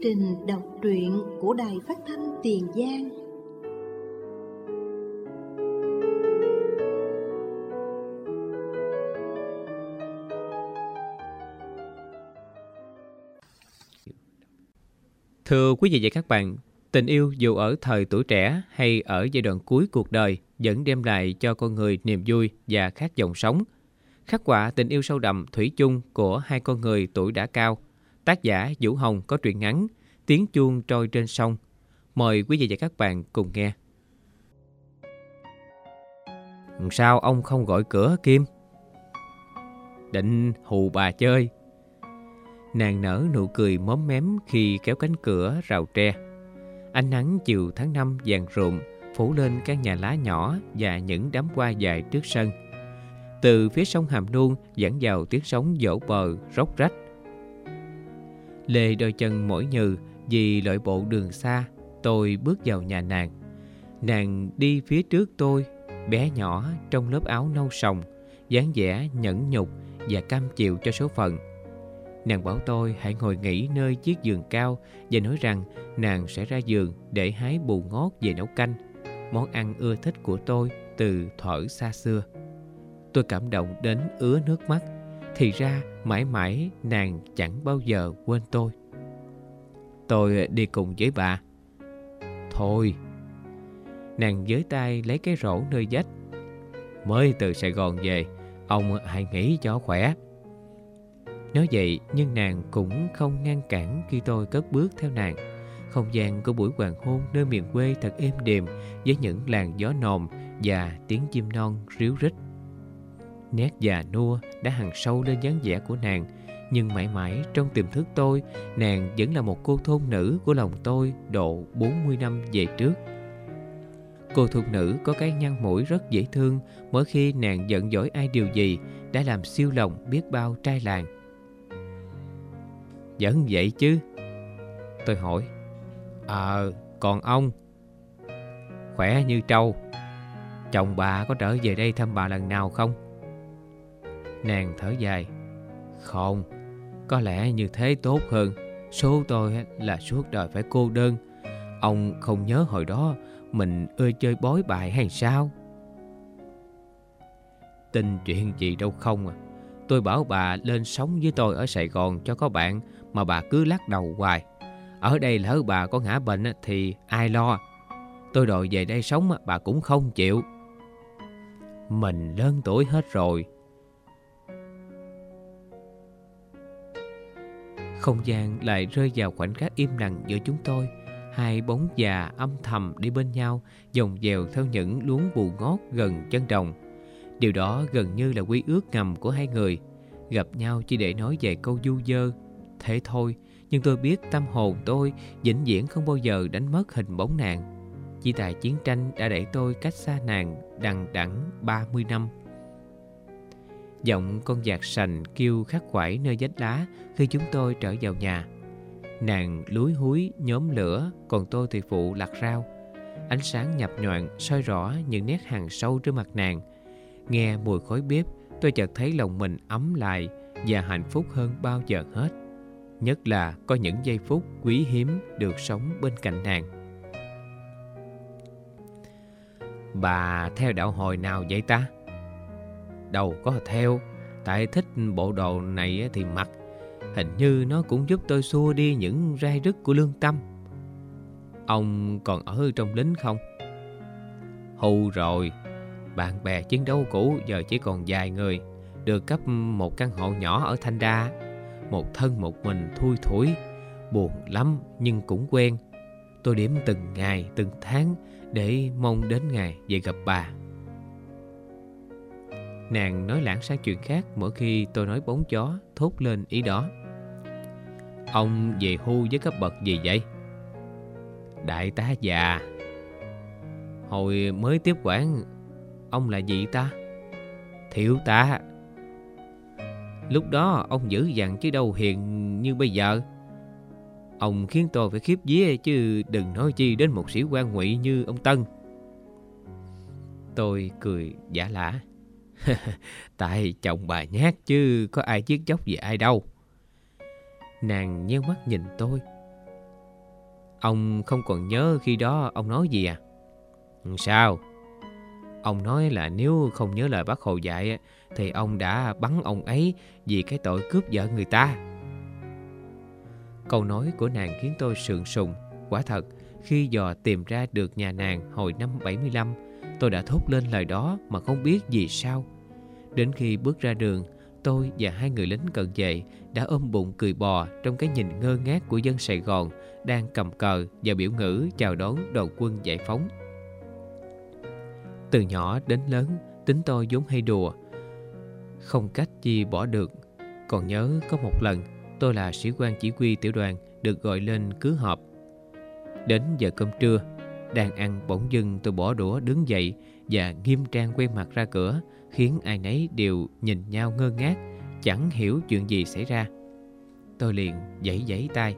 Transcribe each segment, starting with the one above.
trình đọc truyện của Đài Phát thanh Tiền Giang. Thưa quý vị và các bạn, tình yêu dù ở thời tuổi trẻ hay ở giai đoạn cuối cuộc đời vẫn đem lại cho con người niềm vui và khát vọng sống. Khắc họa tình yêu sâu đậm thủy chung của hai con người tuổi đã cao. Tác giả Vũ Hồng có truyện ngắn Tiếng chuông trôi trên sông. Mời quý vị và các bạn cùng nghe. Sao ông không gọi cửa, Kim? Định hù bà chơi. Nàng nở nụ cười móm mém khi kéo cánh cửa rào tre. Ánh nắng chiều tháng 5 vàng rụm phủ lên căn nhà lá nhỏ và những đám hoa dài trước sân. Từ phía sông Hàm Luông dẫn vào tiếng sóng vỗ bờ róc rách. Lê đôi chân mỏi nhừ vì lội bộ đường xa. Tôi bước vào nhà nàng. Nàng đi phía trước tôi, bé nhỏ trong lớp áo nâu sòng, dáng vẻ nhẫn nhục và cam chịu cho số phận. Nàng bảo tôi hãy ngồi nghỉ nơi chiếc giường cao và nói rằng nàng sẽ ra giường để hái bù ngót về nấu canh, món ăn ưa thích của tôi từ thuở xa xưa. Tôi cảm động đến ứa nước mắt. Thì ra mãi mãi nàng chẳng bao giờ quên tôi. Tôi đi cùng với bà. Thôi. Nàng với tay lấy cái rổ nơi vách. Mới từ Sài Gòn về, ông hãy nghỉ cho khỏe. Nói vậy nhưng nàng cũng không ngăn cản khi tôi cất bước theo nàng. Không gian của buổi hoàng hôn nơi miền quê thật êm đềm với những làn gió nồm và tiếng chim non ríu rít. Nét già nua đã hằn sâu lên dáng vẻ của nàng, nhưng mãi mãi trong tiềm thức tôi, nàng vẫn là một cô thôn nữ của lòng tôi độ 40 năm về trước. Cô thôn nữ có cái nhăn mũi rất dễ thương mỗi khi nàng giận dỗi ai điều gì đã làm siêu lòng biết bao trai làng. Vẫn vậy chứ? Tôi hỏi. Còn ông? Khỏe như trâu. Chồng bà có trở về đây thăm bà lần nào không? Nàng thở dài. Không, có lẽ như thế tốt hơn. Số tôi là suốt đời phải cô đơn. Ông không nhớ hồi đó mình ưa chơi bói bài hay sao? Tin chuyện gì đâu không à. Tôi bảo bà lên sống với tôi ở Sài Gòn cho có bạn, mà bà cứ lắc đầu hoài. Ở đây lỡ bà có ngã bệnh thì ai lo? Tôi đòi về đây sống bà cũng không chịu. Mình lớn tuổi hết rồi. Không gian lại rơi vào khoảnh khắc im lặng giữa chúng tôi. Hai bóng già âm thầm đi bên nhau, dòng dèo theo những luống bù ngót gần chân đồng. Điều đó gần như là quy ước ngầm của hai người. Gặp nhau chỉ để nói về câu du dơ. Thế thôi, nhưng tôi biết tâm hồn tôi vĩnh viễn không bao giờ đánh mất hình bóng nàng. Chỉ tại chiến tranh đã đẩy tôi cách xa nàng đằng đẵng 30 năm. Giọng con dạt sành kêu khắc khoải nơi vách lá khi chúng tôi trở vào nhà. Nàng lúi húi nhóm lửa, còn tôi thì phụ lặt rau. Ánh sáng nhập nhoạng soi rõ những nét hằn sâu trên mặt nàng. Nghe mùi khói bếp, tôi chợt thấy lòng mình ấm lại và hạnh phúc hơn bao giờ hết. Nhất là có những giây phút quý hiếm được sống bên cạnh nàng. Bà theo đạo hồi nào vậy ta? Đâu có theo, tại thích bộ đồ này thì mặc. Hình như nó cũng giúp tôi xua đi những rai rứt của lương tâm. Ông còn ở trong lính không? Hưu rồi. Bạn bè chiến đấu cũ giờ chỉ còn vài người. Được cấp một căn hộ nhỏ ở Thanh Đa. Một thân một mình thui thủi. Buồn lắm nhưng cũng quen. Tôi đếm từng ngày từng tháng để mong đến ngày về gặp bà. Nàng nói lãng sang chuyện khác mỗi khi tôi nói bóng gió, thốt lên ý đó. Ông về hưu với cấp bậc gì vậy? Đại tá già. Hồi mới tiếp quản, ông là gì ta? Thiếu tá. Lúc đó ông dữ dằn chứ đâu hiền như bây giờ. Ông khiến tôi phải khiếp vía, chứ đừng nói chi đến một sĩ quan ngụy như ông Tân. Tôi cười giả lả. Tại chồng bà nhát chứ có ai giết chóc gì ai đâu. Nàng nheo mắt nhìn tôi. Ông không còn nhớ khi đó ông nói gì à? Sao? Ông nói là nếu không nhớ lời Bác Hồ dạy thì ông đã bắn ông ấy vì cái tội cướp vợ người ta. Câu nói của nàng khiến tôi sượng sùng. Quả thật, khi dò tìm ra được nhà nàng hồi năm 75, tôi đã thốt lên lời đó mà không biết vì sao. Đến khi bước ra đường, tôi và hai người lính cận vệ đã ôm bụng cười bò trong cái nhìn ngơ ngác của dân Sài Gòn đang cầm cờ và biểu ngữ chào đón đoàn quân giải phóng. Từ nhỏ đến lớn, tính tôi vốn hay đùa, không cách gì bỏ được. Còn nhớ có một lần, tôi là sĩ quan chỉ huy tiểu đoàn được gọi lên cứ họp. Đến giờ cơm trưa, đang ăn bỗng dưng tôi bỏ đũa đứng dậy và nghiêm trang quay mặt ra cửa, khiến ai nấy đều nhìn nhau ngơ ngác, chẳng hiểu chuyện gì xảy ra. Tôi liền giãy giãy tay.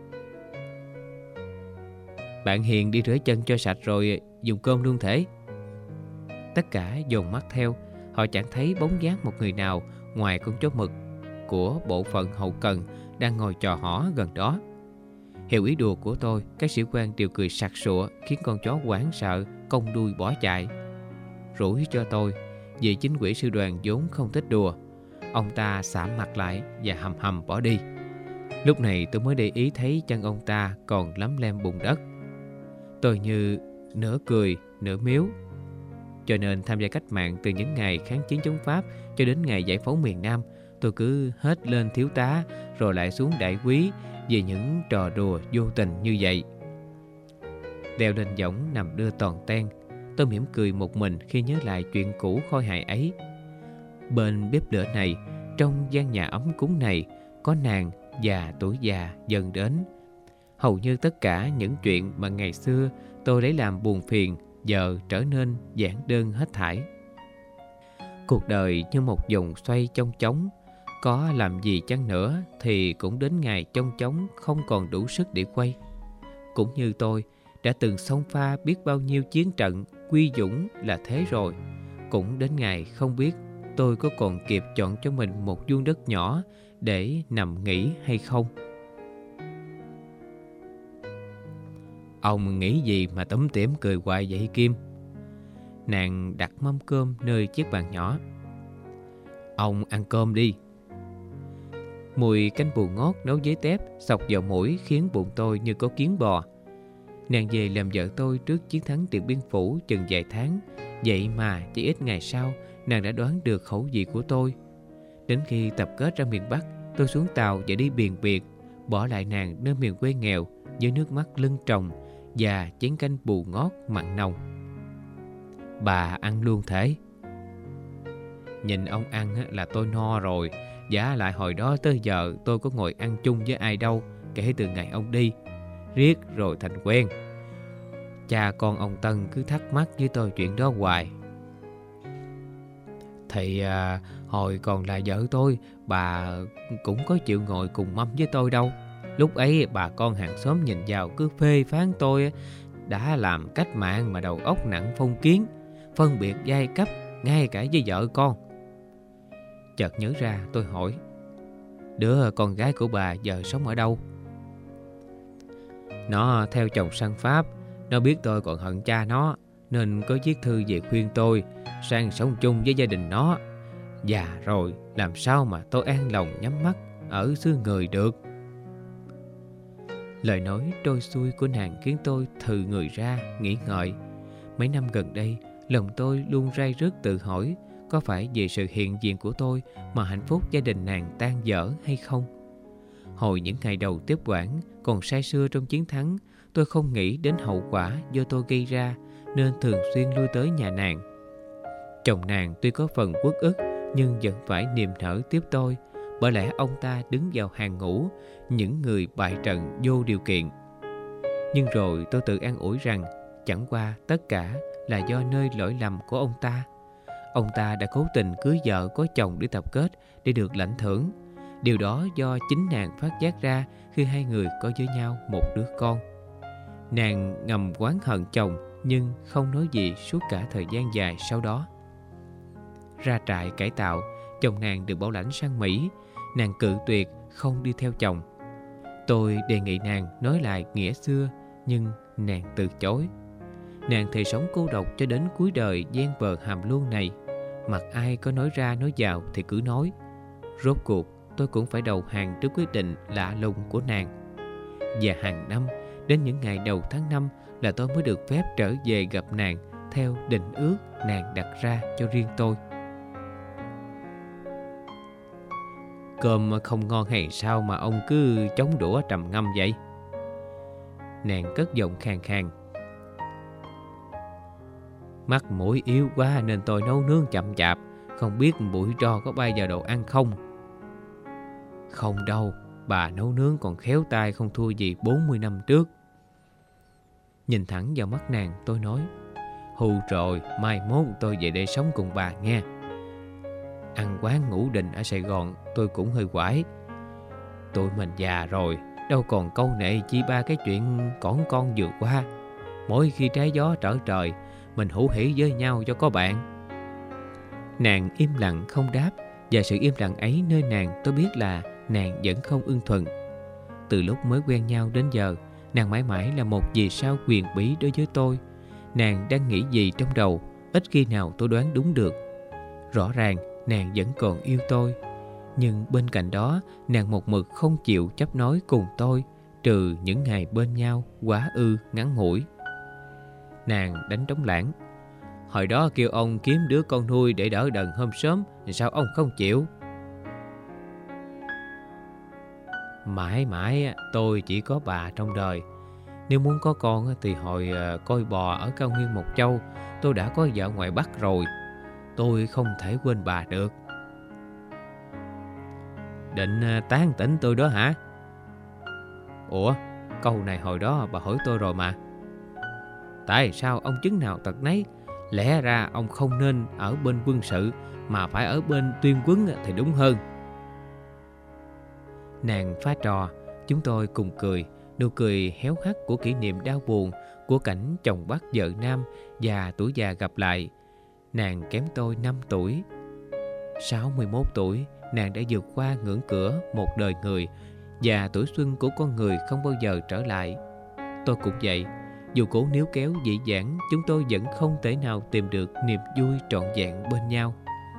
Bạn Hiền đi rửa chân cho sạch rồi dùng cơm luôn thể. Tất cả dồn mắt theo, họ chẳng thấy bóng dáng một người nào ngoài con chó mực của bộ phận hậu cần đang ngồi trò hõ gần đó. Hiểu ý đùa của tôi, các sĩ quan đều cười sặc sụa, khiến con chó hoảng sợ cong đuôi bỏ chạy. Rủi cho tôi, vì chính ủy sư đoàn vốn không thích đùa. Ông ta xảm mặt lại và hầm hầm bỏ đi. Lúc này tôi mới để ý thấy chân ông ta còn lấm lem bùn đất. Tôi như nửa cười nửa miếu. Cho nên tham gia cách mạng từ những ngày kháng chiến chống Pháp cho đến ngày giải phóng miền Nam, tôi cứ hết lên thiếu tá rồi lại xuống đại quý vì những trò đùa vô tình như vậy. Leo lên võng nằm đưa toàn ten, tôi mỉm cười một mình khi nhớ lại chuyện cũ khôi hài ấy. Bên bếp lửa này, trong gian nhà ấm cúng này, có nàng và tuổi già dần đến. Hầu như tất cả những chuyện mà ngày xưa tôi lấy làm buồn phiền giờ trở nên giản đơn hết thảy. Cuộc đời như một vòng xoay chong chóng, có làm gì chăng nữa thì cũng đến ngày chong chóng không còn đủ sức để quay. Cũng như tôi đã từng xông pha biết bao nhiêu chiến trận quy dũng là thế rồi, cũng đến ngày không biết tôi có còn kịp chọn cho mình một vuông đất nhỏ để nằm nghỉ hay không. Ông nghĩ gì mà tủm tỉm cười hoài vậy Kim? Nàng đặt mâm cơm nơi chiếc bàn nhỏ. Ông ăn cơm đi. Mùi canh bù ngót nấu với tép xộc vào mũi khiến bụng tôi như có kiến bò. Nàng về làm vợ tôi trước chiến thắng Điện Biên Phủ chừng vài tháng. Vậy mà chỉ ít ngày sau, nàng đã đoán được khẩu vị của tôi. Đến khi tập kết ra miền Bắc, tôi xuống tàu và đi biền biệt, bỏ lại nàng nơi miền quê nghèo với nước mắt lưng tròng và chén canh bù ngót mặn nồng. Bà ăn luôn thể. Nhìn ông ăn là tôi no rồi. Giả lại hồi đó tới giờ tôi có ngồi ăn chung với ai đâu, kể từ ngày ông đi. Riết rồi thành quen. Cha con ông Tân cứ thắc mắc với tôi chuyện đó hoài. Thì hồi còn là vợ tôi, bà cũng có chịu ngồi cùng mâm với tôi đâu. Lúc ấy bà con hàng xóm nhìn vào cứ phê phán tôi đã làm cách mạng mà đầu óc nặng phong kiến, phân biệt giai cấp ngay cả với vợ con. Chợt nhớ ra tôi hỏi, đứa con gái của bà giờ sống ở đâu? Nó theo chồng sang Pháp. Nó biết tôi còn hận cha nó nên có viết thư về khuyên tôi sang sống chung với gia đình nó. Già rồi làm sao mà tôi an lòng nhắm mắt ở xứ người được. Lời nói trôi xuôi của nàng khiến tôi thừ người ra nghĩ ngợi. Mấy năm gần đây, lòng tôi luôn ray rứt tự hỏi có phải vì sự hiện diện của tôi mà hạnh phúc gia đình nàng tan vỡ hay không. Hồi những ngày đầu tiếp quản còn say sưa trong chiến thắng, tôi không nghĩ đến hậu quả do tôi gây ra nên thường xuyên lui tới nhà nàng. Chồng nàng tuy có phần uất ức nhưng vẫn phải niềm nở tiếp tôi, bởi lẽ ông ta đứng vào hàng ngũ những người bại trận vô điều kiện. Nhưng rồi tôi tự an ủi rằng chẳng qua tất cả là do nơi lỗi lầm của ông ta. Ông ta đã cố tình cưới vợ có chồng để tập kết để được lãnh thưởng. Điều đó do chính nàng phát giác ra khi hai người có với nhau một đứa con. Nàng ngầm oán hận chồng nhưng không nói gì suốt cả thời gian dài sau đó. Ra trại cải tạo, chồng nàng được bảo lãnh sang Mỹ. Nàng cự tuyệt không đi theo chồng. Tôi đề nghị nàng nói lại nghĩa xưa nhưng nàng từ chối. Nàng thề sống cô độc cho đến cuối đời ven bờ hàm luông này. Mặc ai có nói ra nói vào thì cứ nói. Rốt cuộc tôi cũng phải đầu hàng trước quyết định lạ lùng của nàng. Và hàng năm, đến những ngày đầu tháng 5 là tôi mới được phép trở về gặp nàng theo định ước nàng đặt ra cho riêng tôi. Cơm không ngon hay sao mà ông cứ chống đũa trầm ngâm vậy? Nàng cất giọng khàn khàn. Mắt mũi yếu quá nên tôi nấu nướng chậm chạp, không biết bụi tro có bay vào đồ ăn không? Không đâu, bà nấu nướng còn khéo tay không thua gì 40 năm trước. Nhìn thẳng vào mắt nàng, tôi nói, hù rồi, mai mốt tôi về đây sống cùng bà nghe. Ăn quán ngũ đình ở Sài Gòn tôi cũng hơi quải. Tụi mình già rồi, đâu còn câu nệ chi ba cái chuyện cỏn con vừa qua. Mỗi khi trái gió trở trời, mình hữu hỉ với nhau cho có bạn. Nàng im lặng không đáp, và sự im lặng ấy nơi nàng tôi biết là nàng vẫn không ưng thuận. Từ lúc mới quen nhau đến giờ, nàng mãi mãi là một vì sao quyền bí đối với tôi. Nàng đang nghĩ gì trong đầu, ít khi nào tôi đoán đúng được. Rõ ràng nàng vẫn còn yêu tôi, nhưng bên cạnh đó nàng một mực không chịu chấp nói cùng tôi, trừ những ngày bên nhau quá ư ngắn ngủi. Nàng đánh trống lãng. Hồi đó kêu ông kiếm đứa con nuôi để đỡ đần hôm sớm, sao ông không chịu? Mãi mãi tôi chỉ có bà trong đời. Nếu muốn có con thì hồi coi bò ở cao nguyên Mộc Châu, tôi đã có vợ ngoài Bắc rồi. Tôi không thể quên bà được. Định tán tỉnh tôi đó hả? Ủa, câu này hồi đó bà hỏi tôi rồi mà. Tại sao ông chứng nào tật nấy? Lẽ ra ông không nên ở bên quân sự mà phải ở bên tuyên quân thì đúng hơn. Nàng phá trò, chúng tôi cùng cười, nụ cười héo hắt của kỷ niệm đau buồn, của cảnh chồng bắt vợ nam và tuổi già gặp lại. Nàng kém tôi 5 tuổi. 61 tuổi, nàng đã vượt qua ngưỡng cửa một đời người, và tuổi xuân của con người không bao giờ trở lại. Tôi cũng vậy. Dù cố níu kéo dĩ dãn, chúng tôi vẫn không thể nào tìm được niềm vui trọn vẹn bên nhau.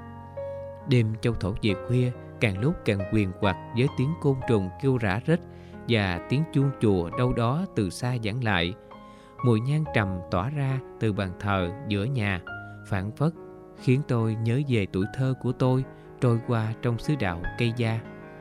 Đêm châu thổ về khuya càng lúc càng quyền quặt với tiếng côn trùng kêu rã rích và tiếng chuông chùa đâu đó từ xa vẳng lại. Mùi nhang trầm tỏa ra từ bàn thờ giữa nhà, phảng phất khiến tôi nhớ về tuổi thơ của tôi trôi qua trong xứ đạo cây da.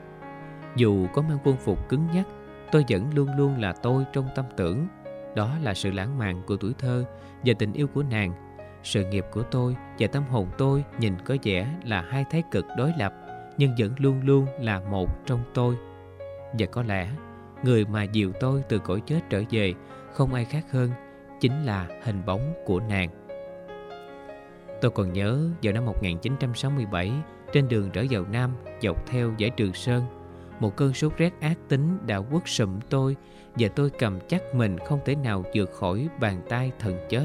Dù có mang quân phục cứng nhắc, tôi vẫn luôn luôn là tôi trong tâm tưởng. Đó là sự lãng mạn của tuổi thơ và tình yêu của nàng. Sự nghiệp của tôi và tâm hồn tôi nhìn có vẻ là hai thái cực đối lập, nhưng vẫn luôn luôn là một trong tôi. Và có lẽ người mà dìu tôi từ cõi chết trở về không ai khác hơn, chính là hình bóng của nàng. Tôi còn nhớ vào năm 1967, trên đường trở vào Nam dọc theo dãy Trường Sơn, một cơn sốt rét ác tính đã quất sụm tôi, và tôi cầm chắc mình không thể nào vượt khỏi bàn tay thần chết.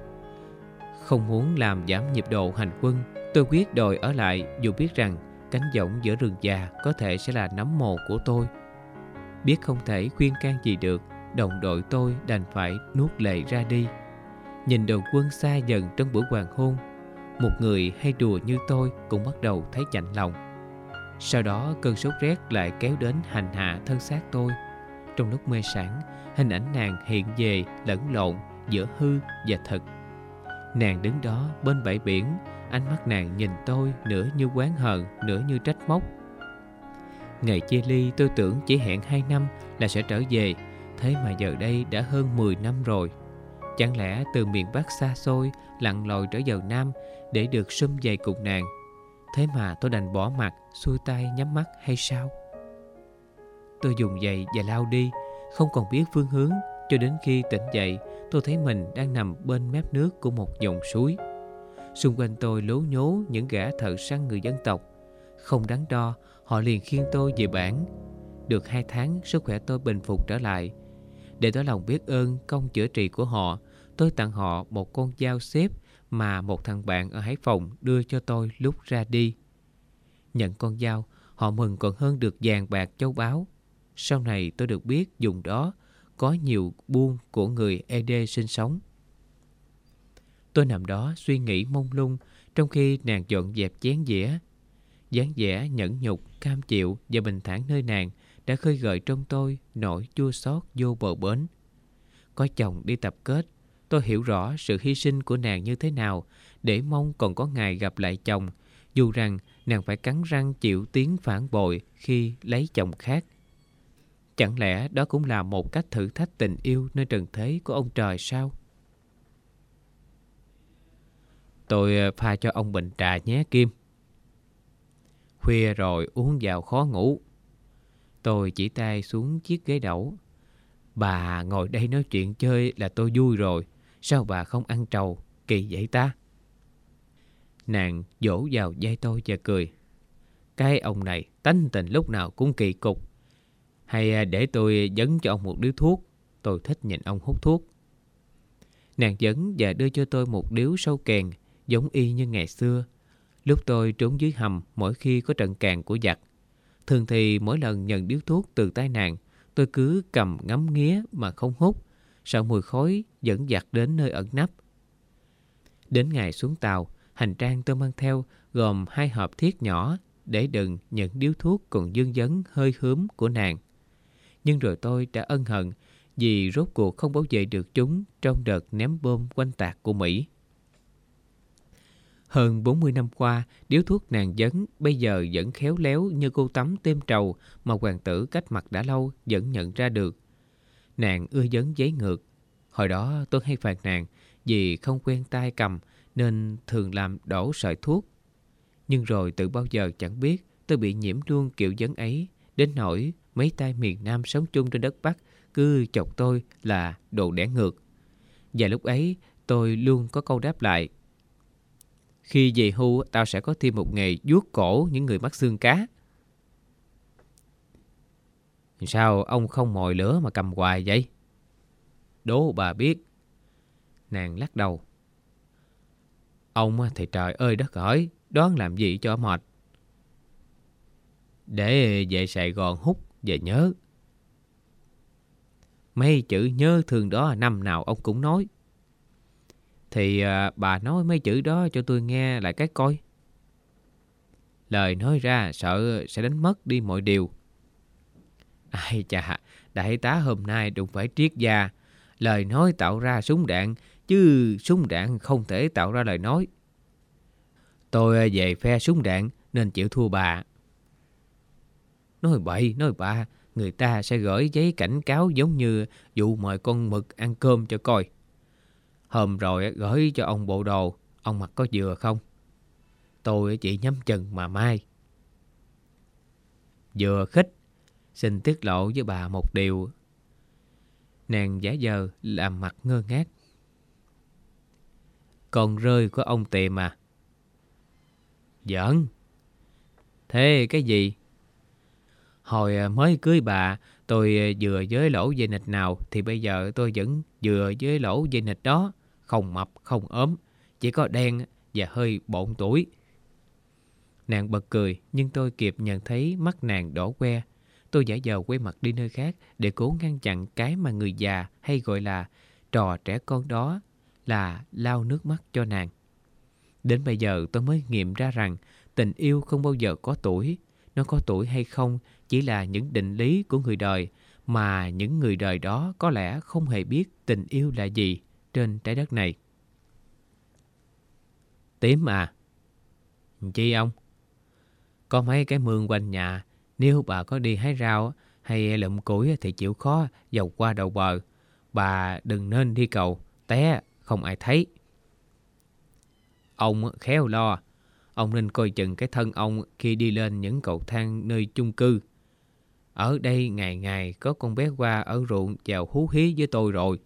Không muốn làm giảm nhịp độ hành quân, tôi quyết đòi ở lại, dù biết rằng cánh giọng giữa rừng già có thể sẽ là nấm mồ của tôi. Biết không thể khuyên can gì được, đồng đội tôi đành phải nuốt lệ ra đi. Nhìn đoàn quân xa dần trong buổi hoàng hôn, một người hay đùa như tôi cũng bắt đầu thấy chạnh lòng. Sau đó cơn sốt rét lại kéo đến hành hạ thân xác tôi. Trong lúc mê sản, hình ảnh nàng hiện về lẫn lộn giữa hư và thực. Nàng đứng đó bên bãi biển, ánh mắt nàng nhìn tôi nửa như oán hờn, nửa như trách móc. Ngày chia ly tôi tưởng chỉ hẹn 2 năm là sẽ trở về, thế mà giờ đây đã hơn 10 năm rồi. Chẳng lẽ từ miền Bắc xa xôi lặn lội trở vào Nam để được sum vầy cùng nàng, thế mà tôi đành bỏ mặc, xuôi tay nhắm mắt hay sao? Tôi dùng giày và lao đi, không còn biết phương hướng, cho đến khi tỉnh dậy, tôi thấy mình đang nằm bên mép nước của một dòng suối. Xung quanh tôi lố nhố những gã thợ săn người dân tộc. Không đắn đo, họ liền khiêng tôi về bản. Được 2 tháng, sức khỏe tôi bình phục trở lại. Để tỏ lòng biết ơn công chữa trị của họ, tôi tặng họ một con dao xếp mà một thằng bạn ở Hải Phòng đưa cho tôi lúc ra đi. Nhận con dao, họ mừng còn hơn được vàng bạc châu báu. Sau này tôi được biết dùng đó có nhiều buôn của người ED sinh sống. Tôi nằm đó suy nghĩ mông lung trong khi nàng dọn dẹp chén dĩa. Dáng vẻ nhẫn nhục, cam chịu và bình thản nơi nàng đã khơi gợi trong tôi nỗi chua xót vô bờ bến. Có chồng đi tập kết, tôi hiểu rõ sự hy sinh của nàng như thế nào để mong còn có ngày gặp lại chồng, dù rằng nàng phải cắn răng chịu tiếng phản bội khi lấy chồng khác. Chẳng lẽ đó cũng là một cách thử thách tình yêu nơi trần thế của ông trời sao? Tôi pha cho ông bình trà nhé Kim. Khuya rồi uống vào khó ngủ. Tôi chỉ tay xuống chiếc ghế đẩu. Bà ngồi đây nói chuyện chơi là tôi vui rồi. Sao bà không ăn trầu? Kỳ vậy ta? Nàng vỗ vào vai tôi và cười. Cái ông này tánh tình lúc nào cũng kỳ cục. Hay để tôi dấn cho ông một điếu thuốc? Tôi thích nhìn ông hút thuốc. Nàng dấn và đưa cho tôi một điếu sâu kèn giống y như ngày xưa. Lúc tôi trốn dưới hầm mỗi khi có trận càn của giặc. Thường thì mỗi lần nhận điếu thuốc từ tay nàng, tôi cứ cầm ngắm nghía mà không hút, sợ mùi khói dẫn giặc đến nơi ẩn nấp. Đến ngày xuống tàu, hành trang tôi mang theo gồm 2 hộp thiết nhỏ để đựng những điếu thuốc còn vương vấn hơi hướm của nàng. Nhưng rồi tôi đã ân hận vì rốt cuộc không bảo vệ được chúng trong đợt ném bom oanh tạc của Mỹ. Hơn 40 năm qua, điếu thuốc nàng dấn bây giờ vẫn khéo léo như cô tắm têm trầu mà hoàng tử cách mặt đã lâu vẫn nhận ra được. Nàng ưa dấn giấy ngược. Hồi đó tôi hay phạt nàng vì không quen tay cầm nên thường làm đổ sợi thuốc. Nhưng rồi từ bao giờ chẳng biết tôi bị nhiễm luôn kiểu dấn ấy, đến nỗi mấy tay miền Nam sống chung trên đất Bắc cứ chọc tôi là đồ đẻ ngược. Và lúc ấy tôi luôn có câu đáp lại: khi về hưu tao sẽ có thêm một nghề vuốt cổ những người mắc xương cá. Sao ông không mồi lửa mà cầm hoài vậy? Đố bà biết. Nàng lắc đầu. Ông thì trời ơi đất hỡi, đoán làm gì cho mệt. Để về Sài Gòn hút về nhớ. Mấy chữ nhớ thương đó năm nào ông cũng nói. Thì bà nói mấy chữ đó cho tôi nghe lại cái coi. Lời nói ra sợ sẽ đánh mất đi mọi điều. Ai chà, đại tá hôm nay đụng phải triết gia. Lời nói tạo ra súng đạn, chứ súng đạn không thể tạo ra lời nói. Tôi về phe súng đạn nên chịu thua bà. Nói bậy, nói bạ, người ta sẽ gửi giấy cảnh cáo giống như vụ mời con mực ăn cơm cho coi. Hôm rồi gửi cho ông bộ đồ, ông mặc có vừa không? Tôi chỉ nhắm chừng mà mai. Vừa khích, xin tiết lộ với bà một điều. Nàng giả vờ làm mặt ngơ ngác. Con rơi của ông tìm à? Giỡn. Thế cái gì? Hồi mới cưới bà, tôi vừa với lỗ dây nịch nào thì bây giờ tôi vẫn vừa với lỗ dây nịch đó. Không mập, không ốm, chỉ có đen và hơi bộn tuổi. Nàng bật cười, nhưng tôi kịp nhận thấy mắt nàng đỏ que. Tôi giả vờ quay mặt đi nơi khác để cố ngăn chặn cái mà người già hay gọi là trò trẻ con đó, là lau nước mắt cho nàng. Đến bây giờ tôi mới nghiệm ra rằng tình yêu không bao giờ có tuổi. Nó có tuổi hay không chỉ là những định lý của người đời, mà những người đời đó có lẽ không hề biết tình yêu là gì trên trái đất này. Tím à? Chi ông? Có mấy cái mương quanh nhà, nếu bà có đi hái rau hay lượm củi thì chịu khó dầu qua đầu bờ. Bà đừng nên đi cầu, té không ai thấy. Ông khéo lo, ông nên coi chừng cái thân ông khi đi lên những cầu thang nơi chung cư. Ở đây ngày ngày có con bé qua ở ruộng vào hú hí với tôi rồi.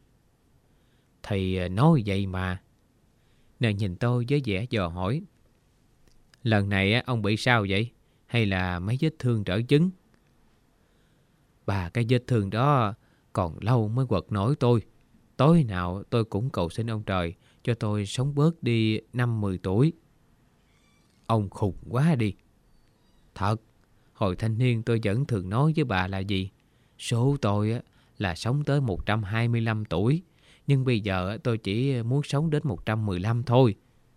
Thì nói vậy mà. Nàng nhìn tôi với vẻ dò hỏi. Lần này ông bị sao vậy? Hay là mấy vết thương trở chứng? Bà, cái vết thương đó còn lâu mới quật nổi tôi. Tối nào tôi cũng cầu xin ông trời cho tôi sống bớt đi 5-10 tuổi. Ông khùng quá đi. Thật, hồi thanh niên tôi vẫn thường nói với bà là gì? Số tôi là sống tới 125 tuổi, nhưng bây giờ tôi chỉ muốn sống đến 115 thôi.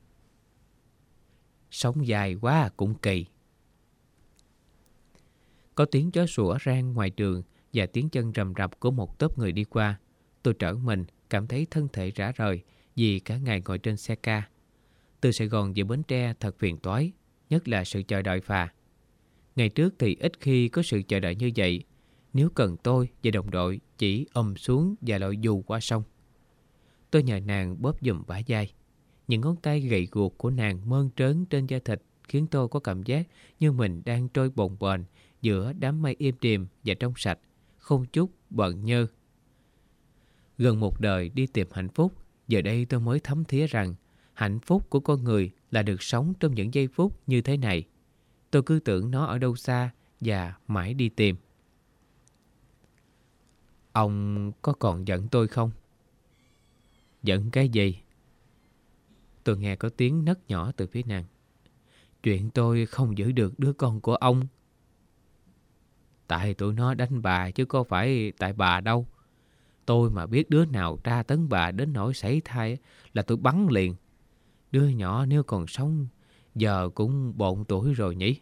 Sống dài quá cũng kỳ. Có tiếng chó sủa rang ngoài đường và tiếng chân rầm rập của một tốp người đi qua. Tôi trở mình, cảm thấy thân thể rã rời vì cả ngày ngồi trên xe ca. Từ Sài Gòn về Bến Tre thật phiền toái, nhất là sự chờ đợi phà. Ngày trước thì ít khi có sự chờ đợi như vậy. Nếu cần tôi và đồng đội chỉ xuống và lội dù qua sông. Tôi nhờ nàng bóp giùm bả vai. Những ngón tay gầy guộc của nàng mơn trớn trên da thịt khiến tôi có cảm giác như mình đang trôi bồng bềnh giữa đám mây êm đềm và trong sạch, không chút bận nhơ. Gần một đời đi tìm hạnh phúc, giờ đây tôi mới thấm thía rằng hạnh phúc của con người là được sống trong những giây phút như thế này. Tôi cứ tưởng nó ở đâu xa và mãi đi tìm. Ông có còn giận tôi không? Giận cái gì? Tôi nghe có tiếng nấc nhỏ từ phía nàng. Chuyện tôi không giữ được đứa con của ông. Tại tụi nó đánh bà chứ có phải tại bà đâu. Tôi mà biết đứa nào tra tấn bà đến nỗi sảy thai là tôi bắn liền. Đứa nhỏ nếu còn sống giờ cũng bộn tuổi rồi nhỉ.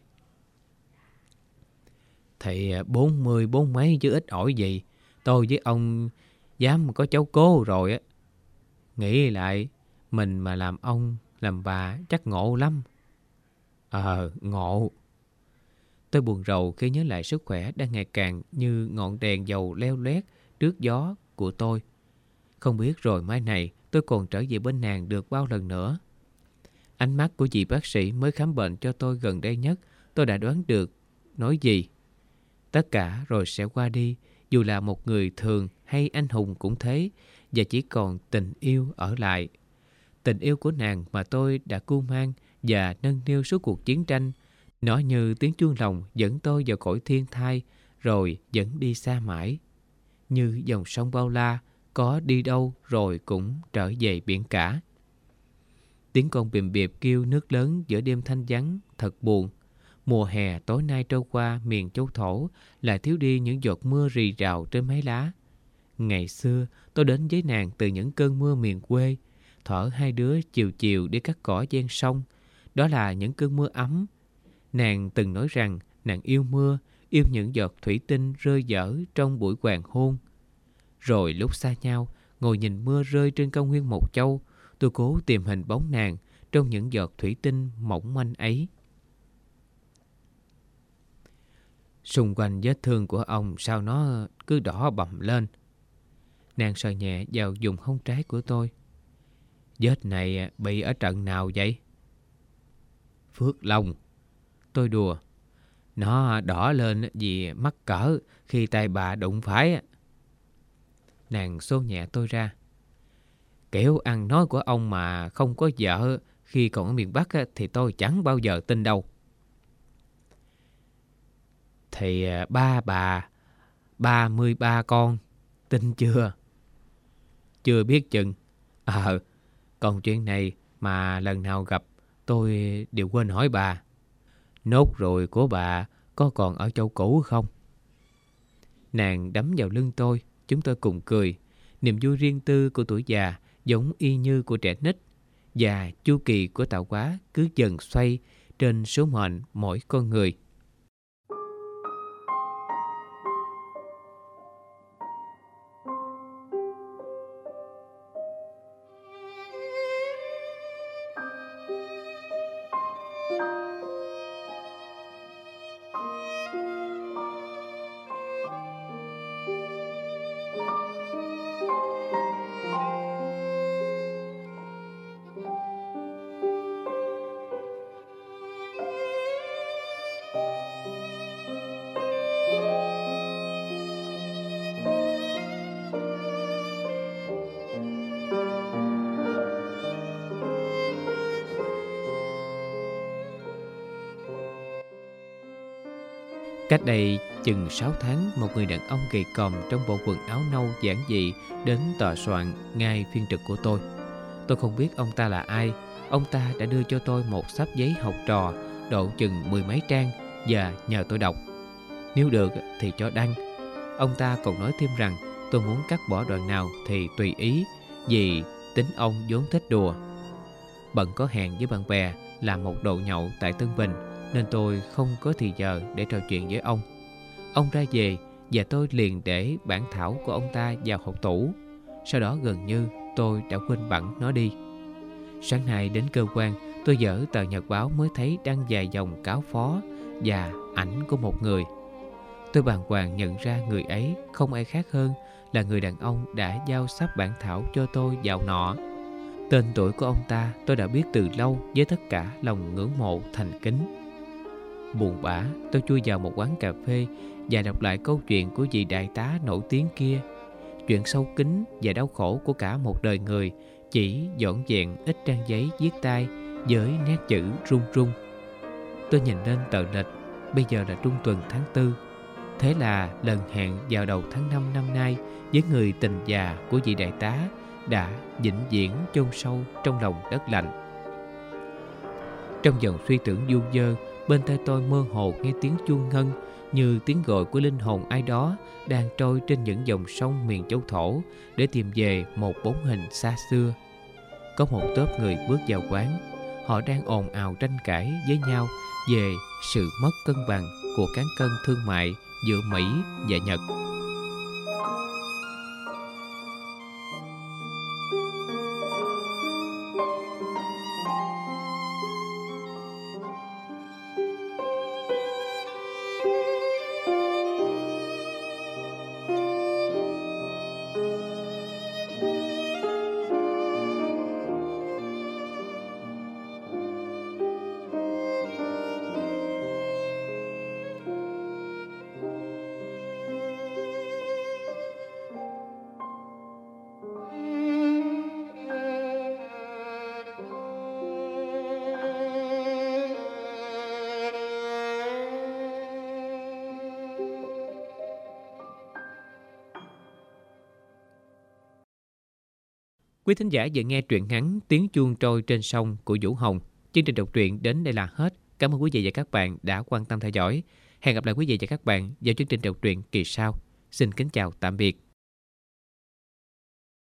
Thì 40 mấy chứ ít ỏi gì. Tôi với ông dám có cháu cố rồi á. Nghĩ lại, mình mà làm ông, làm bà chắc ngộ lắm. Ngộ. Tôi buồn rầu khi nhớ lại sức khỏe đang ngày càng như ngọn đèn dầu leo lét trước gió của tôi. Không biết rồi mai này tôi còn trở về bên nàng được bao lần nữa. Ánh mắt của dì bác sĩ mới khám bệnh cho tôi gần đây nhất, tôi đã đoán được nói gì. Tất cả rồi sẽ qua đi, dù là một người thường hay anh hùng cũng thế, và chỉ còn tình yêu ở lại. Tình yêu của nàng mà tôi đã cưu mang và nâng niu suốt cuộc chiến tranh. Nó như tiếng chuông lòng dẫn tôi vào cõi thiên thai, rồi dẫn đi xa mãi. Như dòng sông bao la, có đi đâu rồi cũng trở về biển cả. Tiếng con bìm bịp kêu nước lớn giữa đêm thanh vắng thật buồn. Mùa hè tối nay trôi qua miền châu thổ lại thiếu đi những giọt mưa rì rào trên mái lá. Ngày xưa tôi đến với nàng từ những cơn mưa miền quê, thở hai đứa chiều chiều đi cắt cỏ ven sông. Đó là những cơn mưa ấm. Nàng từng nói rằng nàng yêu mưa, yêu những giọt thủy tinh rơi dở trong buổi hoàng hôn. Rồi lúc xa nhau, ngồi nhìn mưa rơi trên cao nguyên Mộc Châu, tôi cố tìm hình bóng nàng trong những giọt thủy tinh mỏng manh ấy. Xung quanh vết thương của ông sao nó cứ đỏ bầm lên. Nàng sờ nhẹ vào vùng hông trái của tôi. Vết này bị ở trận nào vậy? Phước Long. Tôi đùa. Nó đỏ lên vì mắc cỡ khi tay bà đụng phải. Nàng xô nhẹ tôi ra. Kiểu ăn nói của ông mà không có vợ khi còn ở miền Bắc thì tôi chẳng bao giờ tin đâu. Thì ba bà 33 con, tin chưa? Chưa biết chừng. Còn chuyện này mà lần nào gặp tôi đều quên hỏi bà. Nốt ruồi của bà có còn ở châu cũ không? Nàng đấm vào lưng tôi, chúng tôi cùng cười. Niềm vui riêng tư của tuổi già giống y như của trẻ nít. Và chu kỳ của tạo hóa cứ dần xoay trên số mệnh mỗi con người. Cách đây chừng 6 tháng, một người đàn ông gầy còm trong bộ quần áo nâu giản dị đến tòa soạn ngay phiên trực của tôi. Tôi không biết ông ta là ai. Ông ta đã đưa cho tôi một xấp giấy học trò độ chừng 10 mấy trang và nhờ tôi đọc. Nếu được thì cho đăng. Ông ta còn nói thêm rằng tôi muốn cắt bỏ đoạn nào thì tùy ý, vì tính ông vốn thích đùa. Bận có hẹn với bạn bè làm một đồ nhậu tại Tân Bình, nên tôi không có thì giờ để trò chuyện với ông. Ông ra về và tôi liền để bản thảo của ông ta vào hộp tủ. Sau đó gần như tôi đã quên bẵng nó đi. Sáng nay đến cơ quan, tôi dở tờ nhật báo mới thấy đăng vài dòng cáo phó và ảnh của một người. Tôi bàng hoàng nhận ra người ấy không ai khác hơn là người đàn ông đã giao sắp bản thảo cho tôi dạo nọ. Tên tuổi của ông ta tôi đã biết từ lâu với tất cả lòng ngưỡng mộ thành kính. Buồn bã, tôi chui vào một quán cà phê và đọc lại câu chuyện của vị đại tá nổi tiếng kia. Chuyện sâu kín và đau khổ của cả một đời người chỉ dọn dẹn ít trang giấy viết tay với nét chữ run run. Tôi nhìn lên tờ lịch, bây giờ là trung tuần tháng 4. Thế là lần hẹn vào đầu tháng 5 năm nay với người tình già của vị đại tá đã vĩnh viễn chôn sâu trong lòng đất lạnh. Trong dòng suy tưởng du dơ, bên tai tôi mơ hồ nghe tiếng chuông ngân, như tiếng gọi của linh hồn ai đó đang trôi trên những dòng sông miền châu thổ để tìm về một bóng hình xa xưa. Có một tốp người bước vào quán. Họ đang ồn ào tranh cãi với nhau về sự mất cân bằng của cán cân thương mại giữa Mỹ và Nhật. Quý thính giả vừa nghe truyện ngắn Tiếng chuông trôi trên sông của Vũ Hồng. Chương trình đọc truyện đến đây là hết. Cảm ơn quý vị và các bạn đã quan tâm theo dõi. Hẹn gặp lại quý vị và các bạn vào chương trình đọc truyện kỳ sau. Xin kính chào tạm biệt.